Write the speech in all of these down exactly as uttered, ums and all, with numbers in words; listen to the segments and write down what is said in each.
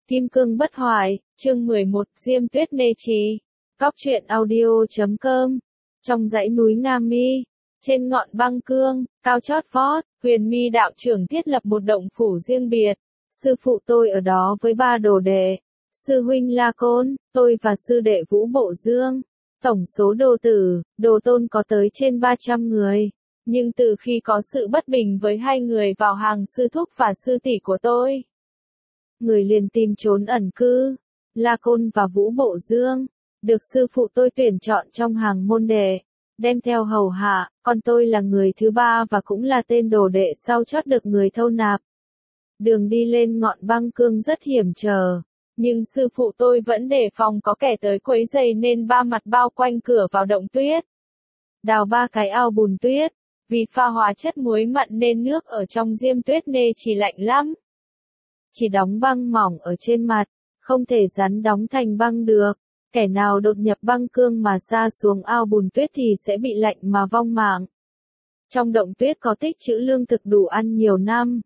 Kim cương bất hoại, chương mười một, Diêm Tuyết Nê Trì. Cóc truyện audio chấm com. Trong dãy núi Nga Mi, trên ngọn băng cương, cao chót vót, Huyền Mi đạo trưởng thiết lập một động phủ riêng biệt. Sư phụ tôi ở đó với ba đồ đệ, sư huynh La Côn, tôi và sư đệ Vũ Bộ Dương. Tổng số đồ tử, đồ tôn có tới trên ba trăm người. Nhưng từ khi có sự bất bình với hai người vào hàng sư thúc và sư tỷ của tôi, người liền tìm trốn ẩn cư. La Côn và Vũ Bộ Dương được sư phụ tôi tuyển chọn trong hàng môn đệ, đem theo hầu hạ, còn tôi là người thứ ba và cũng là tên đồ đệ sau chót được người thâu nạp. Đường đi lên ngọn băng cương rất hiểm trở, nhưng sư phụ tôi vẫn đề phòng có kẻ tới quấy rầy nên ba mặt bao quanh cửa vào động tuyết. Đào ba cái ao bùn tuyết, vì pha hóa chất muối mặn nên nước ở trong Diêm Tuyết Nê Trì lạnh lắm. Chỉ đóng băng mỏng ở trên mặt, không thể rắn đóng thành băng được. Kẻ nào đột nhập băng cương mà sa xuống ao bùn tuyết thì sẽ bị lạnh mà vong mạng. Trong động tuyết có tích trữ lương thực đủ ăn nhiều năm.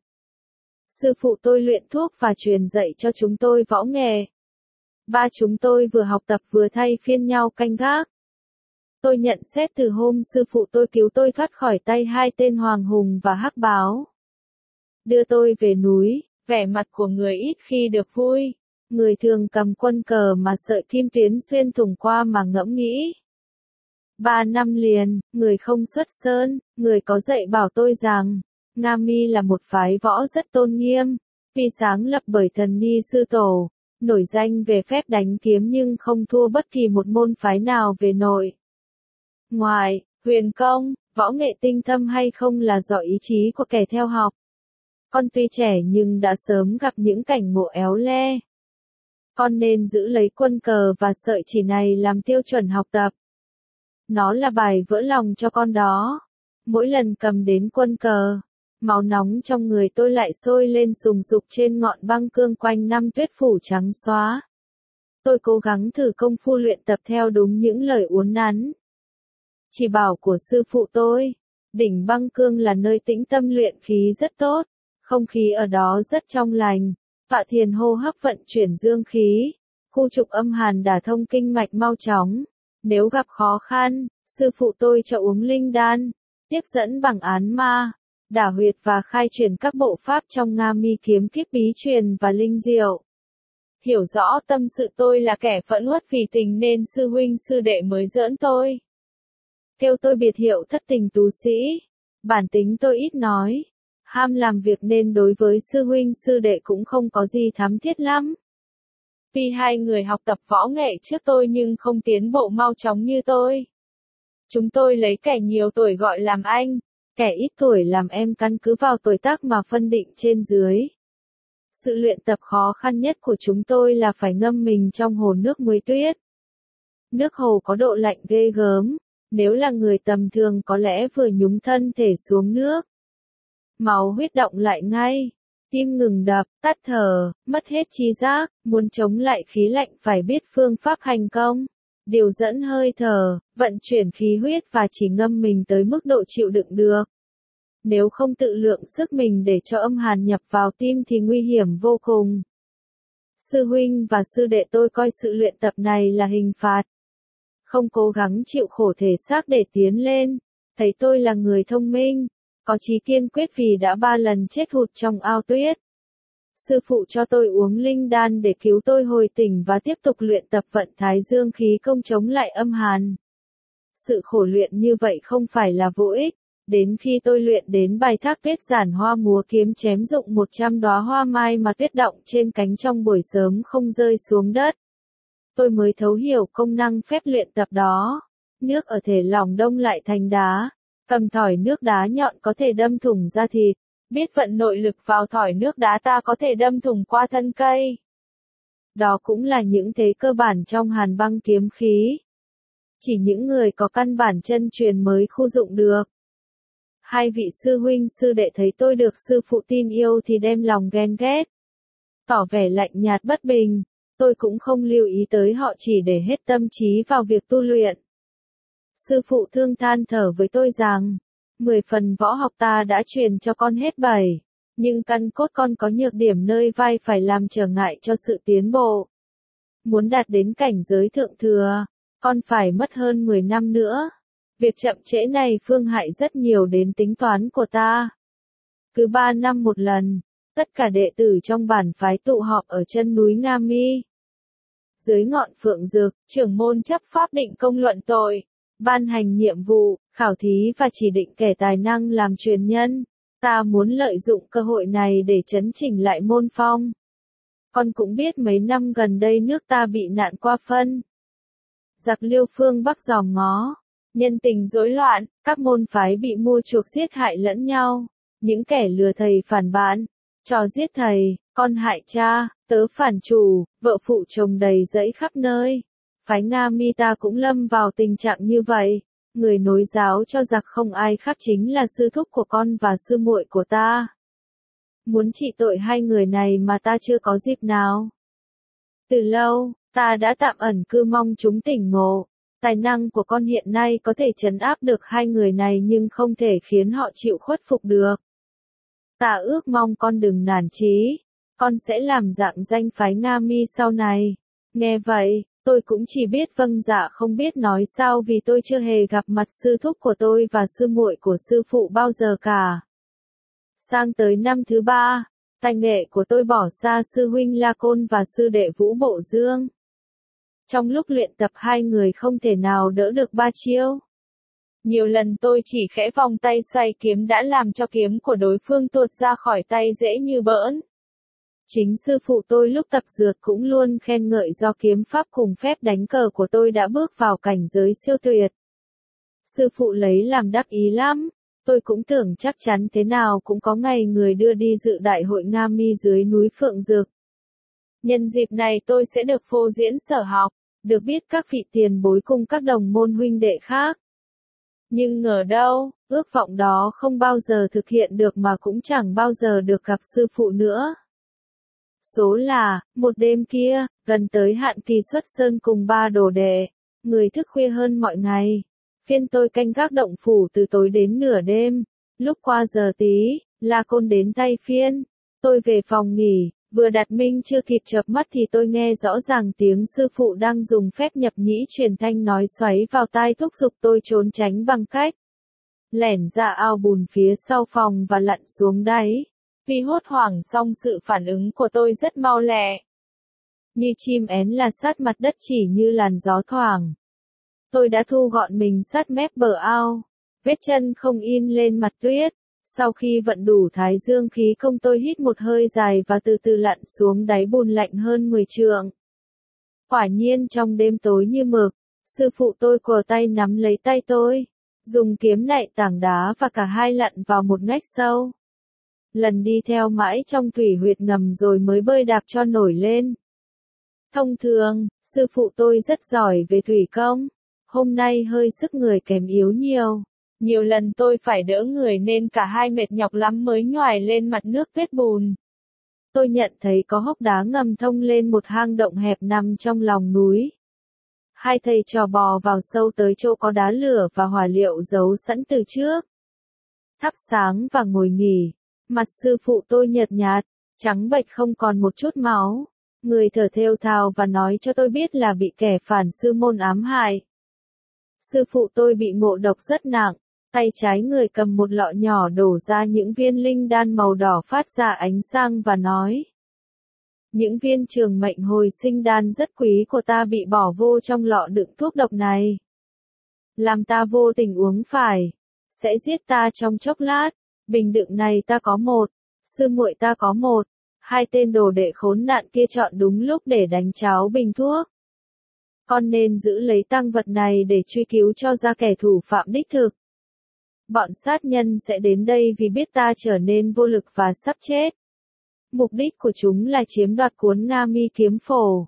Sư phụ tôi luyện thuốc và truyền dạy cho chúng tôi võ nghề. Ba chúng tôi vừa học tập vừa thay phiên nhau canh gác. Tôi nhận xét từ hôm sư phụ tôi cứu tôi thoát khỏi tay hai tên Hoàng Hùng và Hắc Báo, đưa tôi về núi, vẻ mặt của người ít khi được vui. Người thường cầm quân cờ mà sợi kim tuyến xuyên thủng qua mà ngẫm nghĩ. Ba năm liền, người không xuất sơn, người có dạy bảo tôi rằng, Nga Mi là một phái võ rất tôn nghiêm, tuy sáng lập bởi thần Ni sư tổ, nổi danh về phép đánh kiếm nhưng không thua bất kỳ một môn phái nào về nội ngoại, huyền công, võ nghệ tinh thâm hay không là do ý chí của kẻ theo học. Con tuy trẻ nhưng đã sớm gặp những cảnh ngộ éo le. Con nên giữ lấy quân cờ và sợi chỉ này làm tiêu chuẩn học tập. Nó là bài vỡ lòng cho con đó. Mỗi lần cầm đến quân cờ, máu nóng trong người tôi lại sôi lên sùng sục trên ngọn băng cương quanh năm tuyết phủ trắng xóa. Tôi cố gắng thử công phu luyện tập theo đúng những lời uốn nắn chỉ bảo của sư phụ tôi. Đỉnh băng cương là nơi tĩnh tâm luyện khí rất tốt, không khí ở đó rất trong lành. Tọa thiền hô hấp vận chuyển dương khí, khu trục âm hàn đả thông kinh mạch mau chóng. Nếu gặp khó khăn, sư phụ tôi cho uống linh đan, tiếp dẫn bằng án ma, đả huyệt và khai truyền các bộ pháp trong Nga Mi kiếm kiếp bí truyền và linh diệu. Hiểu rõ tâm sự tôi là kẻ phẫn uất vì tình nên sư huynh sư đệ mới giỡn tôi, kêu tôi biệt hiệu thất tình tú sĩ. Bản tính tôi ít nói, ham làm việc nên đối với sư huynh sư đệ cũng không có gì thắm thiết lắm. Tuy hai người học tập võ nghệ trước tôi nhưng không tiến bộ mau chóng như tôi. Chúng tôi lấy kẻ nhiều tuổi gọi làm anh, kẻ ít tuổi làm em, căn cứ vào tuổi tác mà phân định trên dưới. Sự luyện tập khó khăn nhất của chúng tôi là phải ngâm mình trong hồ nước muối tuyết. Nước hồ có độ lạnh ghê gớm, nếu là người tầm thường có lẽ vừa nhúng thân thể xuống nước, máu huyết động lại ngay, tim ngừng đập, tắt thở, mất hết trí giác. Muốn chống lại khí lạnh phải biết phương pháp hành công, điều dẫn hơi thở, vận chuyển khí huyết và chỉ ngâm mình tới mức độ chịu đựng được. Nếu không tự lượng sức mình để cho âm hàn nhập vào tim thì nguy hiểm vô cùng. Sư huynh và sư đệ tôi coi sự luyện tập này là hình phạt, không cố gắng chịu khổ thể xác để tiến lên. Thấy tôi là người thông minh, có chí kiên quyết vì đã ba lần chết hụt trong ao tuyết. Sư phụ cho tôi uống linh đan để cứu tôi hồi tỉnh và tiếp tục luyện tập vận thái dương khí công chống lại âm hàn. Sự khổ luyện như vậy không phải là vô ích. Đến khi tôi luyện đến bài thác tuyết giản hoa múa kiếm chém dụng một trăm đóa hoa mai mà tuyết động trên cánh trong buổi sớm không rơi xuống đất, tôi mới thấu hiểu công năng phép luyện tập đó. Nước ở thể lỏng đông lại thành đá, cầm thỏi nước đá nhọn có thể đâm thủng da thịt, biết vận nội lực vào thỏi nước đá ta có thể đâm thủng qua thân cây. Đó cũng là những thế cơ bản trong hàn băng kiếm khí. Chỉ những người có căn bản chân truyền mới khu dụng được. Hai vị sư huynh sư đệ thấy tôi được sư phụ tin yêu thì đem lòng ghen ghét, tỏ vẻ lạnh nhạt bất bình. Tôi cũng không lưu ý tới họ, chỉ để hết tâm trí vào việc tu luyện. Sư phụ thương than thở với tôi rằng, mười phần võ học ta đã truyền cho con hết bảy. Nhưng căn cốt con có nhược điểm nơi vai phải làm trở ngại cho sự tiến bộ. Muốn đạt đến cảnh giới thượng thừa, con phải mất hơn mười năm nữa. Việc chậm trễ này phương hại rất nhiều đến tính toán của ta. Cứ ba năm một lần, tất cả đệ tử trong bản phái tụ họp ở chân núi Nga Mi. Dưới ngọn phượng dược, trưởng môn chấp pháp định công luận tội, ban hành nhiệm vụ, khảo thí và chỉ định kẻ tài năng làm truyền nhân. Ta muốn lợi dụng cơ hội này để chấn chỉnh lại môn phong. Con cũng biết mấy năm gần đây nước ta bị nạn qua phân. Giặc Liêu phương Bắc giòm ngó, nhân tình rối loạn, các môn phái bị mua chuộc giết hại lẫn nhau. Những kẻ lừa thầy phản bạn, trò giết thầy, con hại cha, tớ phản chủ, vợ phụ chồng đầy rẫy khắp nơi. Phái Nga Mi ta cũng lâm vào tình trạng như vậy. Người nối giáo cho giặc không ai khác chính là sư thúc của con và sư muội của ta. Muốn trị tội hai người này mà ta chưa có dịp nào. Từ lâu, ta đã tạm ẩn cư mong chúng tỉnh ngộ. Tài năng của con hiện nay có thể trấn áp được hai người này nhưng không thể khiến họ chịu khuất phục được. Ta ước mong con đừng nản chí. Con sẽ làm rạng danh phái Nga Mi sau này. Nghe vậy, tôi cũng chỉ biết vâng dạ không biết nói sao vì tôi chưa hề gặp mặt sư thúc của tôi và sư muội của sư phụ bao giờ cả. Sang tới năm thứ ba, tài nghệ của tôi bỏ xa sư huynh La Côn và sư đệ Vũ Bộ Dương. Trong lúc luyện tập hai người không thể nào đỡ được ba chiêu. Nhiều lần tôi chỉ khẽ vòng tay xoay kiếm đã làm cho kiếm của đối phương tuột ra khỏi tay dễ như bỡn. Chính sư phụ tôi lúc tập dượt cũng luôn khen ngợi do kiếm pháp cùng phép đánh cờ của tôi đã bước vào cảnh giới siêu tuyệt. Sư phụ lấy làm đắc ý lắm, tôi cũng tưởng chắc chắn thế nào cũng có ngày người đưa đi dự đại hội Nga Mi dưới núi Phượng Dược. Nhân dịp này tôi sẽ được phô diễn sở học, được biết các vị tiền bối cùng các đồng môn huynh đệ khác. Nhưng ngờ đâu, ước vọng đó không bao giờ thực hiện được mà cũng chẳng bao giờ được gặp sư phụ nữa. Số là, một đêm kia, gần tới hạn kỳ xuất sơn cùng ba đồ đệ, người thức khuya hơn mọi ngày. Phiên tôi canh gác động phủ từ tối đến nửa đêm, lúc qua giờ tí, La Côn đến tay phiên. Tôi về phòng nghỉ, vừa đặt minh chưa kịp chợp mắt thì tôi nghe rõ ràng tiếng sư phụ đang dùng phép nhập nhĩ truyền thanh nói xoáy vào tai thúc giục tôi trốn tránh bằng cách lẻn ra ao bùn phía sau phòng và lặn xuống đáy. Vì hốt hoảng song sự phản ứng của tôi rất mau lẹ. Như chim én là sát mặt đất chỉ như làn gió thoảng. Tôi đã thu gọn mình sát mép bờ ao, vết chân không in lên mặt tuyết. Sau khi vận đủ thái dương khí công tôi hít một hơi dài và từ từ lặn xuống đáy bùn lạnh hơn mười trượng. Quả nhiên trong đêm tối như mực, sư phụ tôi cùa tay nắm lấy tay tôi, dùng kiếm nạy tảng đá và cả hai lặn vào một ngách sâu. Lần đi theo mãi trong thủy huyệt ngầm rồi mới bơi đạp cho nổi lên. Thông thường, sư phụ tôi rất giỏi về thủy công, hôm nay hơi sức người kém yếu nhiều. Nhiều lần tôi phải đỡ người nên cả hai mệt nhọc lắm mới nhoài lên mặt nước tuyết bùn. Tôi nhận thấy có hốc đá ngầm thông lên một hang động hẹp nằm trong lòng núi. Hai thầy trò bò vào sâu tới chỗ có đá lửa và hỏa liệu giấu sẵn từ trước. Thắp sáng và ngồi nghỉ. Mặt sư phụ tôi nhợt nhạt, trắng bệch không còn một chút máu. Người thở thều thào và nói cho tôi biết là bị kẻ phản sư môn ám hại. Sư phụ tôi bị ngộ độc rất nặng, tay trái người cầm một lọ nhỏ đổ ra những viên linh đan màu đỏ phát ra ánh sáng và nói. Những viên trường mệnh hồi sinh đan rất quý của ta bị bỏ vô trong lọ đựng thuốc độc này. Làm ta vô tình uống phải, sẽ giết ta trong chốc lát. Bình đựng này ta có một, sư muội ta có một, hai tên đồ đệ khốn nạn kia chọn đúng lúc để đánh cháo bình thuốc. Con nên giữ lấy tang vật này để truy cứu cho ra kẻ thủ phạm đích thực. Bọn sát nhân sẽ đến đây vì biết ta trở nên vô lực và sắp chết. Mục đích của chúng là chiếm đoạt cuốn Nga Mi kiếm phổ.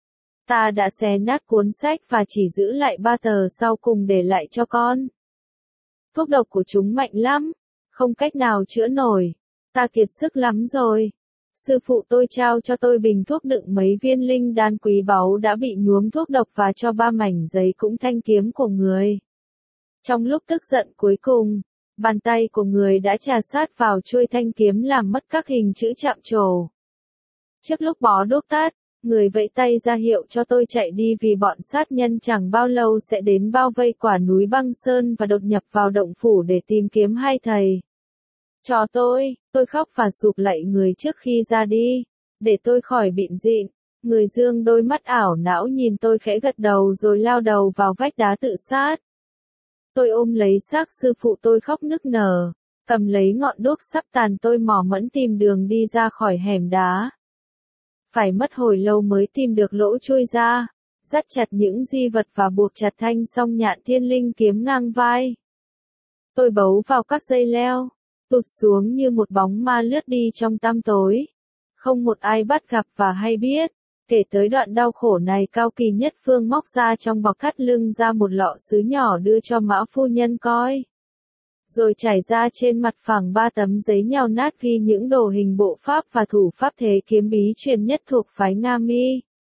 Ta đã xé nát cuốn sách và chỉ giữ lại ba tờ sau cùng để lại cho con. Thuốc độc của chúng mạnh lắm. Không cách nào chữa nổi. Ta kiệt sức lắm rồi. Sư phụ tôi trao cho tôi bình thuốc đựng mấy viên linh đan quý báu đã bị nhuốm thuốc độc và cho ba mảnh giấy cũng thanh kiếm của người. Trong lúc tức giận cuối cùng, Bàn tay của người đã chà sát vào chuôi thanh kiếm làm mất các hình chữ chạm trổ. Trước lúc bó đuốc tắt, người vẫy tay ra hiệu cho tôi chạy đi vì bọn sát nhân chẳng bao lâu sẽ đến bao vây quả núi băng sơn và đột nhập vào động phủ để tìm kiếm hai thầy. Cho tôi, tôi khóc và sụp lạy người trước khi ra đi, để tôi khỏi bịn dịn. Người dương đôi mắt ảo não nhìn tôi khẽ gật đầu rồi lao đầu vào vách đá tự sát. Tôi ôm lấy xác sư phụ tôi khóc nức nở, cầm lấy ngọn đuốc sắp tàn tôi mò mẫm tìm đường đi ra khỏi hẻm đá. Phải mất hồi lâu mới tìm được lỗ chui ra, dắt chặt những di vật và buộc chặt thanh song nhạn thiên linh kiếm ngang vai. Tôi bấu vào các dây leo, tụt xuống như một bóng ma lướt đi trong tăm tối. Không một ai bắt gặp và hay biết. Kể tới đoạn đau khổ này, Cao Kỳ Nhất Phương móc ra trong bọc thắt lưng ra một lọ sứ nhỏ đưa cho Mã phu nhân coi. Rồi trải ra trên mặt phẳng ba tấm giấy nhào nát ghi những đồ hình bộ pháp và thủ pháp thế kiếm bí truyền nhất thuộc phái Nga Mi.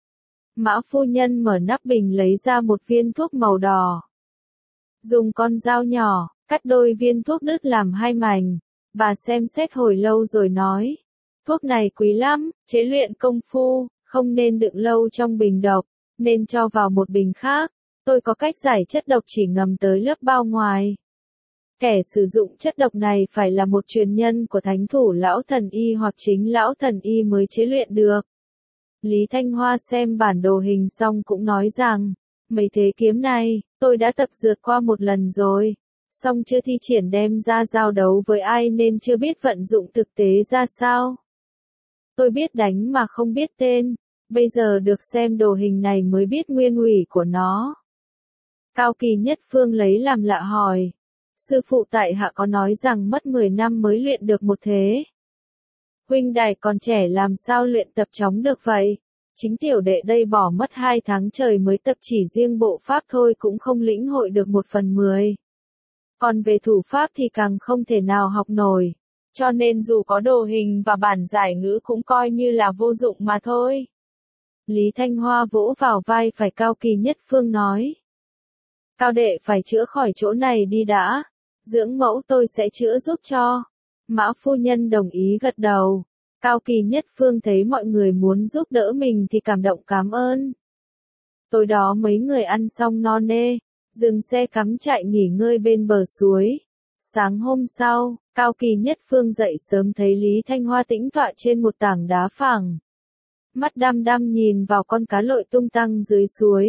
Mã phu nhân mở nắp bình lấy ra một viên thuốc màu đỏ. Dùng con dao nhỏ, cắt đôi viên thuốc đứt làm hai mảnh. Bà xem xét hồi lâu rồi nói. Thuốc này quý lắm, chế luyện công phu, không nên đựng lâu trong bình độc, nên cho vào một bình khác. Tôi có cách giải chất độc chỉ ngầm tới lớp bao ngoài. Kẻ sử dụng chất độc này phải là một truyền nhân của thánh thủ lão thần y hoặc chính lão thần y mới chế luyện được. Lý Thanh Hoa xem bản đồ hình xong cũng nói rằng, mấy thế kiếm này, tôi đã tập dượt qua một lần rồi, xong chưa thi triển đem ra giao đấu với ai nên chưa biết vận dụng thực tế ra sao. Tôi biết đánh mà không biết tên, bây giờ được xem đồ hình này mới biết nguyên ủy của nó. Cao Kỳ Nhất Phương lấy làm lạ hỏi. Sư phụ tại hạ có nói rằng mất mười năm mới luyện được một thế. Huynh đài còn trẻ làm sao luyện tập chóng được vậy? Chính tiểu đệ đây bỏ mất hai tháng trời mới tập chỉ riêng bộ pháp thôi cũng không lĩnh hội được một phần mười. Còn về thủ pháp thì càng không thể nào học nổi. Cho nên dù có đồ hình và bản giải ngữ cũng coi như là vô dụng mà thôi. Lý Thanh Hoa vỗ vào vai phải Cao Kỳ Nhất Phương nói. Cao đệ phải chữa khỏi chỗ này đi đã. Dưỡng mẫu tôi sẽ chữa giúp cho. Mã phu nhân đồng ý gật đầu. Cao Kỳ Nhất Phương thấy mọi người muốn giúp đỡ mình thì cảm động cảm ơn. Tối đó mấy người ăn xong no nê, dừng xe cắm trại nghỉ ngơi bên bờ suối. Sáng hôm sau, Cao Kỳ Nhất Phương dậy sớm thấy Lý Thanh Hoa tĩnh tọa trên một tảng đá phẳng. Mắt đăm đăm nhìn vào con cá lội tung tăng dưới suối.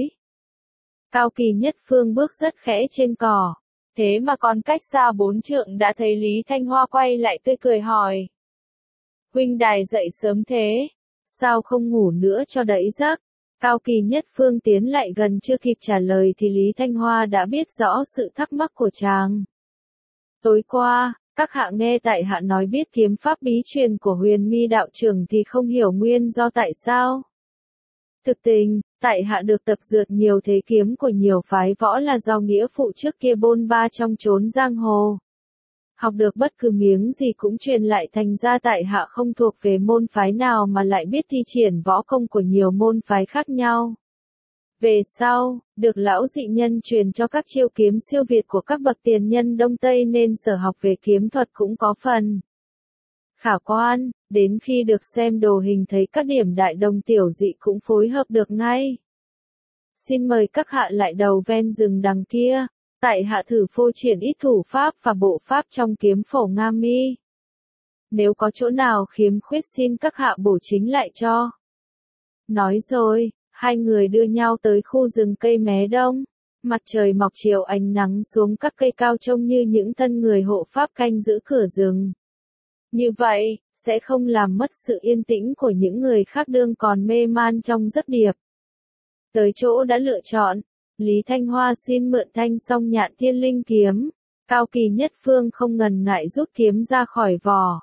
Cao Kỳ Nhất Phương bước rất khẽ trên cỏ. Thế mà còn cách xa bốn trượng đã thấy Lý Thanh Hoa quay lại tươi cười hỏi. Huynh đài dậy sớm thế, sao không ngủ nữa cho đẫy giấc? Cao Kỳ Nhất Phương tiến lại gần chưa kịp trả lời thì Lý Thanh Hoa đã biết rõ sự thắc mắc của chàng. Tối qua, các hạ nghe tại hạ nói biết kiếm pháp bí truyền của Huyền Mi đạo trưởng thì không hiểu nguyên do tại sao. Thực tình, tại hạ được tập dượt nhiều thế kiếm của nhiều phái võ là do nghĩa phụ trước kia bôn ba trong chốn giang hồ. Học được bất cứ miếng gì cũng truyền lại thành ra tại hạ không thuộc về môn phái nào mà lại biết thi triển võ công của nhiều môn phái khác nhau. Về sau, được lão dị nhân truyền cho các chiêu kiếm siêu việt của các bậc tiền nhân Đông Tây nên sở học về kiếm thuật cũng có phần khả quan, đến khi được xem đồ hình thấy các điểm đại đồng tiểu dị cũng phối hợp được ngay. Xin mời các hạ lại đầu ven rừng đằng kia, tại hạ thử phô triển ít thủ pháp và bộ pháp trong kiếm phổ Nga Mi. Nếu có chỗ nào khiếm khuyết xin các hạ bổ chính lại cho. Nói rồi, hai người đưa nhau tới khu rừng cây mé đông. Mặt trời mọc chiều ánh nắng xuống các cây cao trông như những thân người hộ pháp canh giữ cửa rừng. Như vậy, sẽ không làm mất sự yên tĩnh của những người khác đương còn mê man trong giấc điệp. Tới chỗ đã lựa chọn, Lý Thanh Hoa xin mượn thanh song nhạn thiên linh kiếm. Cao Kỳ Nhất Phương không ngần ngại rút kiếm ra khỏi vỏ.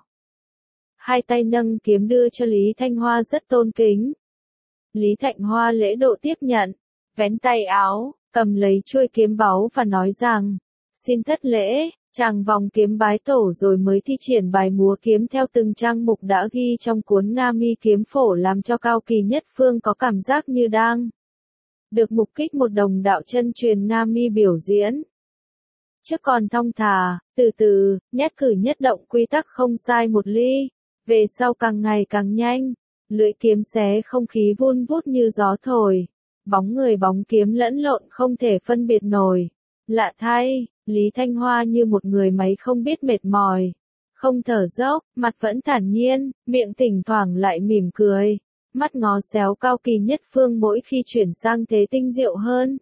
Hai tay nâng kiếm đưa cho Lý Thanh Hoa rất tôn kính. Lý Thanh Hoa lễ độ tiếp nhận, vén tay áo, cầm lấy chuôi kiếm báu và nói rằng, xin thất lễ, chàng vòng kiếm bái tổ rồi mới thi triển bài múa kiếm theo từng trang mục đã ghi trong cuốn Nga Mi kiếm phổ làm cho Cao Kỳ Nhất Phương có cảm giác như đang được mục kích một đồng đạo chân truyền Nga Mi biểu diễn. Trước còn thong thả, từ từ, nhất cử nhất động quy tắc không sai một ly. Về sau càng ngày càng nhanh, lưỡi kiếm xé không khí vun vút như gió thổi. Bóng người bóng kiếm lẫn lộn không thể phân biệt nổi. Lạ thay, Lý Thanh Hoa như một người máy không biết mệt mỏi. Không thở dốc, mặt vẫn thản nhiên, miệng thỉnh thoảng lại mỉm cười. Mắt ngó xéo Cao Kỳ Nhất Phương mỗi khi chuyển sang thế tinh diệu hơn.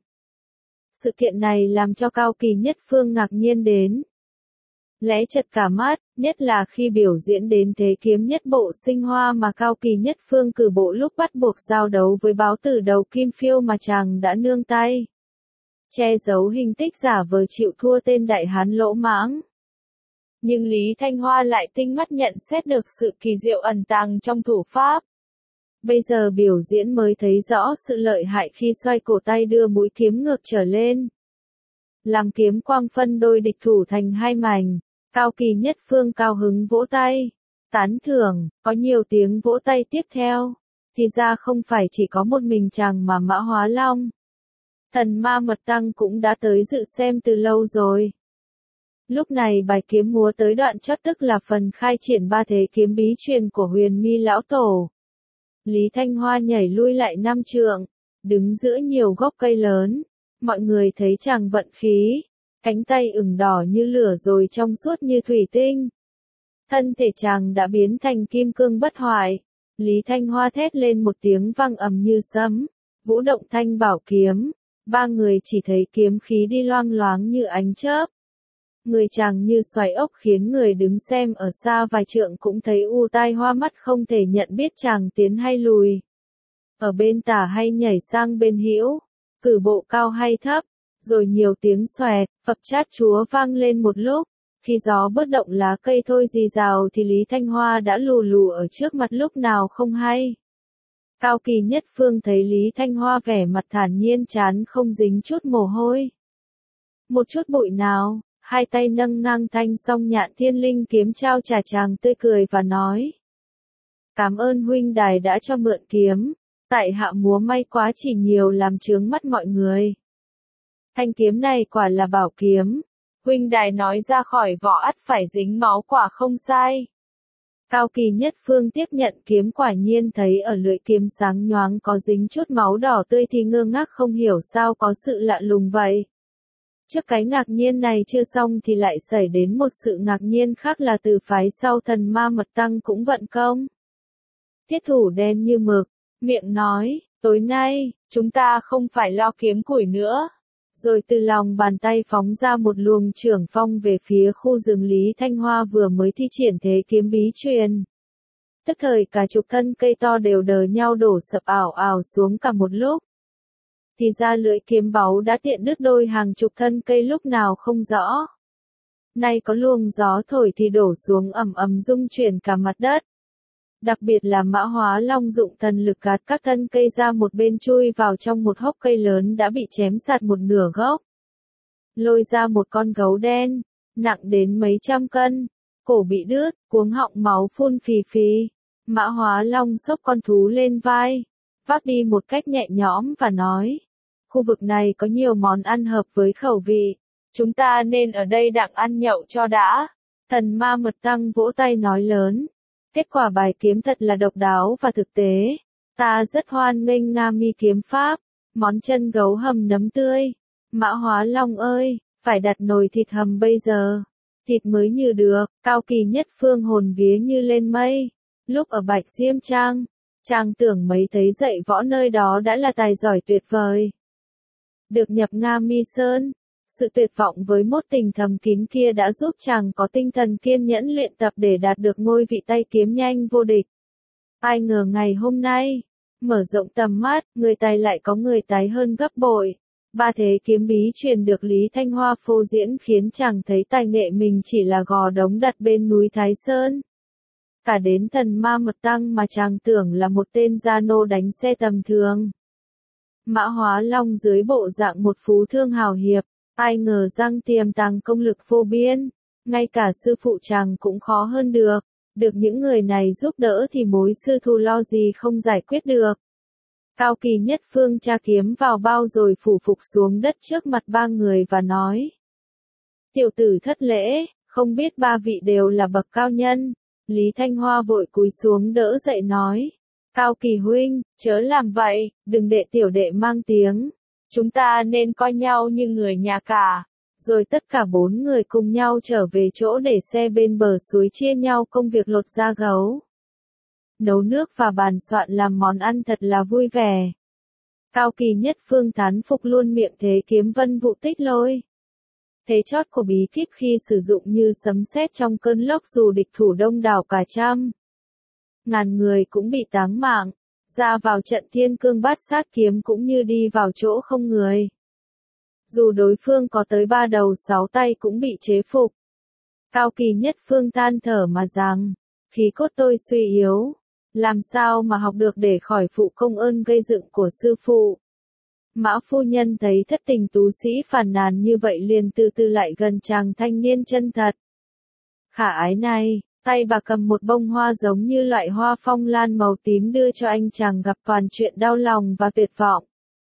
Sự kiện này làm cho Cao Kỳ Nhất Phương ngạc nhiên đến. Lẽ chật cả mắt, nhất là khi biểu diễn đến thế kiếm nhất bộ sinh hoa mà Cao Kỳ Nhất Phương cử bộ lúc bắt buộc giao đấu với báo tử đầu Kim Phiêu mà chàng đã nương tay. Che giấu hình tích giả vờ chịu thua tên đại hán lỗ mãng. Nhưng Lý Thanh Hoa lại tinh mắt nhận xét được sự kỳ diệu ẩn tàng trong thủ pháp. Bây giờ biểu diễn mới thấy rõ sự lợi hại khi xoay cổ tay đưa mũi kiếm ngược trở lên. Làm kiếm quang phân đôi địch thủ thành hai mảnh, Cao Kỳ Nhất Phương cao hứng vỗ tay. Tán thưởng, có nhiều tiếng vỗ tay tiếp theo. Thì ra không phải chỉ có một mình chàng mà Mã Hóa Long. Thần Ma Mật Tăng cũng đã tới dự xem từ lâu rồi. Lúc này bài kiếm múa tới đoạn chót tức là phần khai triển ba thế kiếm bí truyền của Huyền Mi lão tổ. Lý Thanh Hoa nhảy lui lại năm trượng, đứng giữa nhiều gốc cây lớn. Mọi người thấy chàng vận khí, cánh tay ửng đỏ như lửa rồi trong suốt như thủy tinh. Thân thể chàng đã biến thành kim cương bất hoại. Lý Thanh Hoa thét lên một tiếng vang ầm như sấm, vũ động thanh bảo kiếm. Ba người chỉ thấy kiếm khí đi loang loáng như ánh chớp. Người chàng như xoáy ốc khiến người đứng xem ở xa vài trượng cũng thấy u tai hoa mắt không thể nhận biết chàng tiến hay lùi. Ở bên tả hay nhảy sang bên hữu, cử bộ cao hay thấp, rồi nhiều tiếng xoẹt, phập chát chúa vang lên một lúc. Khi gió bớt động lá cây thôi rì rào thì Lý Thanh Hoa đã lù lù ở trước mặt lúc nào không hay. Cao Kỳ Nhất Phương thấy Lý Thanh Hoa vẻ mặt thản nhiên chán không dính chút mồ hôi. Một chút bụi nào, hai tay nâng ngang thanh song nhạn thiên linh kiếm trao trả chàng tươi cười và nói. Cảm ơn huynh đài đã cho mượn kiếm, tại hạ múa may quá chỉ nhiều làm chướng mắt mọi người. Thanh kiếm này quả là bảo kiếm, huynh đài nói ra khỏi vỏ ắt phải dính máu quả không sai. Cao Kỳ Nhất Phương tiếp nhận kiếm quả nhiên thấy ở lưỡi kiếm sáng nhoáng có dính chút máu đỏ tươi thì ngơ ngác không hiểu sao có sự lạ lùng vậy. Trước cái ngạc nhiên này chưa xong thì lại xảy đến một sự ngạc nhiên khác là từ phái sau Thần Ma Mật Tăng cũng vận công. Thiết thủ đen như mực, miệng nói, tối nay, chúng ta không phải lo kiếm củi nữa. Rồi từ lòng bàn tay phóng ra một luồng trưởng phong về phía khu rừng Lý Thanh Hoa vừa mới thi triển thế kiếm bí truyền. Tức thời cả chục thân cây to đều đờ nhau đổ sập ảo ảo xuống cả một lúc. Thì ra lưỡi kiếm báu đã tiện đứt đôi hàng chục thân cây lúc nào không rõ. Nay có luồng gió thổi thì đổ xuống ầm ầm rung chuyển cả mặt đất. Đặc biệt là Mã Hóa Long dụng thần lực gạt các thân cây ra một bên chui vào trong một hốc cây lớn đã bị chém sạt một nửa gốc. Lôi ra một con gấu đen, nặng đến mấy trăm cân, cổ bị đứt, cuống họng máu phun phì phì. Mã Hóa Long xốc con thú lên vai, vác đi một cách nhẹ nhõm và nói, khu vực này có nhiều món ăn hợp với khẩu vị, chúng ta nên ở đây đặng ăn nhậu cho đã. Thần Ma Mật Tăng vỗ tay nói lớn. Kết quả bài kiếm thật là độc đáo và thực tế. Ta rất hoan nghênh Nga Mi kiếm pháp, món chân gấu hầm nấm tươi. Mã Hóa Long ơi, phải đặt nồi thịt hầm bây giờ. Thịt mới như được, Cao Kỳ Nhất Phương hồn vía như lên mây. Lúc ở Bạch Diêm Trang, chàng tưởng mấy thấy dạy võ nơi đó đã là tài giỏi tuyệt vời. Được nhập Nga Mi Sơn, sự tuyệt vọng với mốt tình thầm kín kia đã giúp chàng có tinh thần kiên nhẫn luyện tập để đạt được ngôi vị tay kiếm nhanh vô địch. Ai ngờ ngày hôm nay, mở rộng tầm mắt, người tài lại có người tài hơn gấp bội. Ba thế kiếm bí truyền được Lý Thanh Hoa phô diễn khiến chàng thấy tài nghệ mình chỉ là gò đống đặt bên núi Thái Sơn. Cả đến Thần Ma Mật Tăng mà chàng tưởng là một tên gia nô đánh xe tầm thường. Mã Hóa Long dưới bộ dạng một phú thương hào hiệp, ai ngờ răng tiềm tàng công lực vô biên, ngay cả sư phụ chàng cũng khó hơn được, được những người này giúp đỡ thì mối sư thù lo gì không giải quyết được. Cao Kỳ Nhất Phương tra kiếm vào bao rồi phủ phục xuống đất trước mặt ba người và nói. Tiểu tử thất lễ, không biết ba vị đều là bậc cao nhân. Lý Thanh Hoa vội cúi xuống đỡ dậy nói. Cao Kỳ huynh, chớ làm vậy, đừng để tiểu đệ mang tiếng. Chúng ta nên coi nhau như người nhà cả. Rồi tất cả bốn người cùng nhau trở về chỗ để xe bên bờ suối chia nhau công việc lột da gấu. Nấu nước và bàn soạn làm món ăn thật là vui vẻ. Cao Kỳ Nhất Phương thán phục luôn miệng thế kiếm vân vụ tích lôi. Thế chót của bí kíp khi sử dụng như sấm sét trong cơn lốc dù địch thủ đông đảo cả trăm. Ngàn người cũng bị táng mạng, ra vào trận thiên cương bát sát kiếm cũng như đi vào chỗ không người. Dù đối phương có tới ba đầu sáu tay cũng bị chế phục. Cao Kỳ Nhất Phương than thở mà rằng, khí cốt tôi suy yếu, làm sao mà học được để khỏi phụ công ơn gây dựng của sư phụ. Mã phu nhân thấy thất tình tú sĩ phàn nàn như vậy liền từ từ lại gần chàng thanh niên chân thật. Khả ái này, tay bà cầm một bông hoa giống như loại hoa phong lan màu tím đưa cho anh chàng gặp toàn chuyện đau lòng và tuyệt vọng.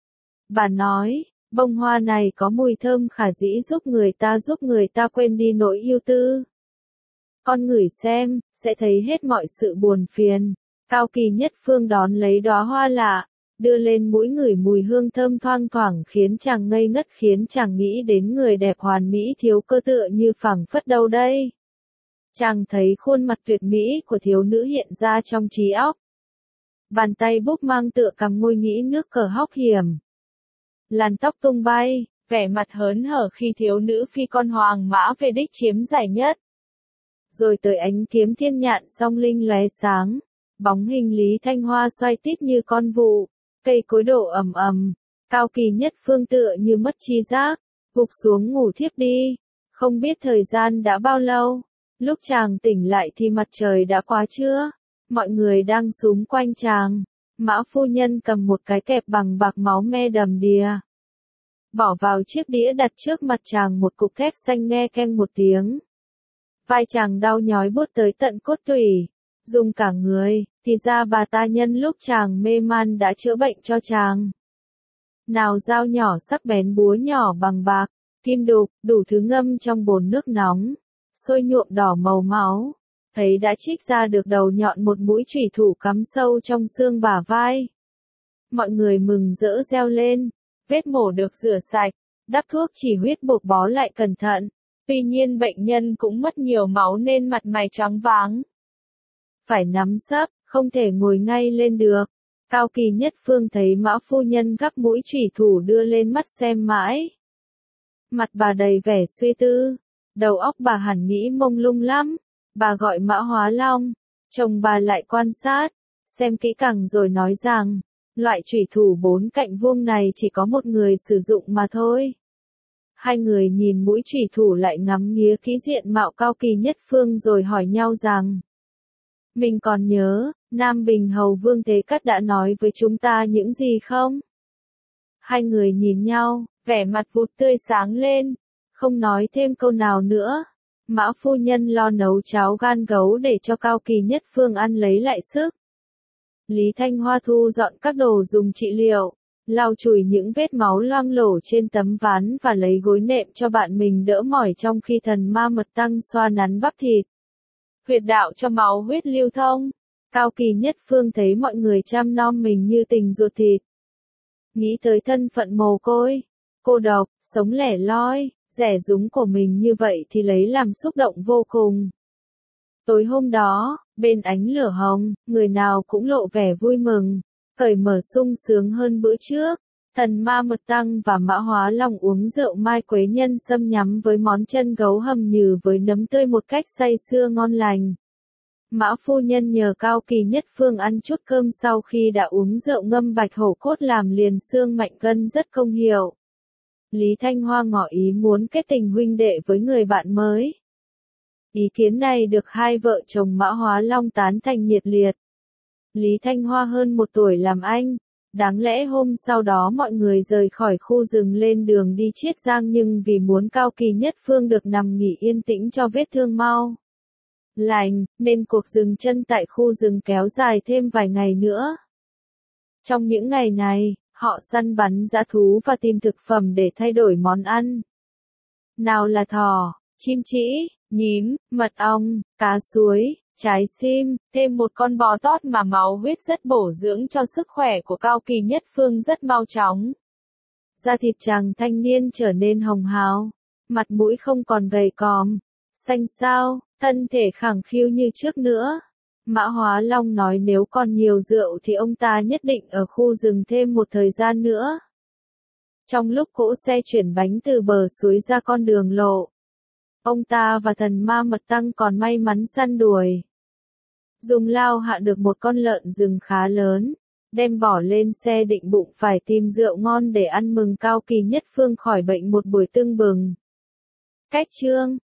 Bà nói, bông hoa này có mùi thơm khả dĩ giúp người ta giúp người ta quên đi nỗi yêu tư. Con ngửi xem, sẽ thấy hết mọi sự buồn phiền. Cao Kỳ Nhất Phương đón lấy đóa hoa lạ, đưa lên mũi ngửi mùi hương thơm thoang thoảng khiến chàng ngây ngất, khiến chàng nghĩ đến người đẹp hoàn mỹ thiếu cơ tựa như phảng phất đâu đây. Chàng thấy khuôn mặt tuyệt mỹ của thiếu nữ hiện ra trong trí óc. Bàn tay búp mang tựa cầm ngôi nghĩ nước cờ hóc hiểm. Làn tóc tung bay, vẻ mặt hớn hở khi thiếu nữ phi con hoàng mã về đích chiếm giải nhất. Rồi tới ánh kiếm thiên nhạn song linh lóe sáng, bóng hình Lý Thanh Hoa xoay tít như con vụ, cây cối đổ ầm ầm, Cao Kỳ Nhất Phương tựa như mất tri giác, gục xuống ngủ thiếp đi, không biết thời gian đã bao lâu. Lúc chàng tỉnh lại thì mặt trời đã quá trưa, mọi người đang xúm quanh chàng. Mã phu nhân cầm một cái kẹp bằng bạc máu me đầm đìa, bỏ vào chiếc đĩa đặt trước mặt chàng một cục thép xanh nghe keng một tiếng. Vai chàng đau nhói buốt tới tận cốt tủy, dùng cả người, thì ra bà ta nhân lúc chàng mê man đã chữa bệnh cho chàng. Nào dao nhỏ sắc bén, búa nhỏ bằng bạc, kim đục, đủ thứ ngâm trong bồn nước nóng, sôi nhuộm đỏ màu máu. Thấy đã trích ra được đầu nhọn một mũi chủy thủ cắm sâu trong xương bả vai. Mọi người mừng rỡ reo lên, vết mổ được rửa sạch, đắp thuốc chỉ huyết buộc bó lại cẩn thận. Tuy nhiên bệnh nhân cũng mất nhiều máu nên mặt mày choáng váng. Phải nắm sấp, không thể ngồi ngay lên được. Cao Kỳ Nhất Phương thấy Mã phu nhân gắp mũi chủy thủ đưa lên mắt xem mãi. Mặt bà đầy vẻ suy tư, đầu óc bà hẳn nghĩ mông lung lắm. Bà gọi Mã Hóa Long, chồng bà lại quan sát, xem kỹ càng rồi nói rằng, loại chủy thủ bốn cạnh vuông này chỉ có một người sử dụng mà thôi. Hai người nhìn mũi chủy thủ lại ngắm nghía kỹ diện mạo Cao Kỳ Nhất Phương rồi hỏi nhau rằng, mình còn nhớ, Nam Bình Hầu Vương Thế Cát đã nói với chúng ta những gì không? Hai người nhìn nhau, vẻ mặt vụt tươi sáng lên, không nói thêm câu nào nữa. Mã phu nhân lo nấu cháo gan gấu để cho Cao Kỳ Nhất Phương ăn lấy lại sức. Lý Thanh Hoa thu dọn các đồ dùng trị liệu, lau chùi những vết máu loang lổ trên tấm ván và lấy gối nệm cho bạn mình đỡ mỏi trong khi thần ma mật tăng xoa nắn bắp thịt. Huyệt đạo cho máu huyết lưu thông. Cao Kỳ Nhất Phương thấy mọi người chăm nom mình như tình ruột thịt. Nghĩ tới thân phận mồ côi, cô độc, sống lẻ loi, rẻ rúng của mình như vậy thì lấy làm xúc động vô cùng. Tối hôm đó, bên ánh lửa hồng, người nào cũng lộ vẻ vui mừng, cởi mở sung sướng hơn bữa trước. Thần ma mật tăng và Mã Hóa Long uống rượu mai quế nhân sâm nhắm với món chân gấu hầm nhừ với nấm tươi một cách say sưa ngon lành. Mã phu nhân nhờ Cao Kỳ Nhất Phương ăn chút cơm sau khi đã uống rượu ngâm bạch hổ cốt làm liền xương mạnh cân rất công hiệu. Lý Thanh Hoa ngỏ ý muốn kết tình huynh đệ với người bạn mới. Ý kiến này được hai vợ chồng Mã Hóa Long tán thành nhiệt liệt. Lý Thanh Hoa hơn một tuổi làm anh, đáng lẽ hôm sau đó mọi người rời khỏi khu rừng lên đường đi Chiết Giang nhưng vì muốn Cao Kỳ Nhất Phương được nằm nghỉ yên tĩnh cho vết thương mau lành, nên cuộc dừng chân tại khu rừng kéo dài thêm vài ngày nữa. Trong những ngày này, họ săn bắn dã thú và tìm thực phẩm để thay đổi món ăn. Nào là thỏ, chim trĩ, nhím, mật ong, cá suối, trái sim, thêm một con bò tót mà máu huyết rất bổ dưỡng cho sức khỏe của Cao Kỳ Nhất Phương rất mau chóng. Da thịt chàng thanh niên trở nên hồng hào, mặt mũi không còn gầy còm, xanh xao, thân thể khẳng khiu như trước nữa. Mã Hóa Long nói nếu còn nhiều rượu thì ông ta nhất định ở khu rừng thêm một thời gian nữa. Trong lúc cỗ xe chuyển bánh từ bờ suối ra con đường lộ, ông ta và thần ma mật tăng còn may mắn săn đuổi. Dùng lao hạ được một con lợn rừng khá lớn, đem bỏ lên xe định bụng phải tìm rượu ngon để ăn mừng Cao Kỳ Nhất Phương khỏi bệnh một buổi tưng bừng. Cách chương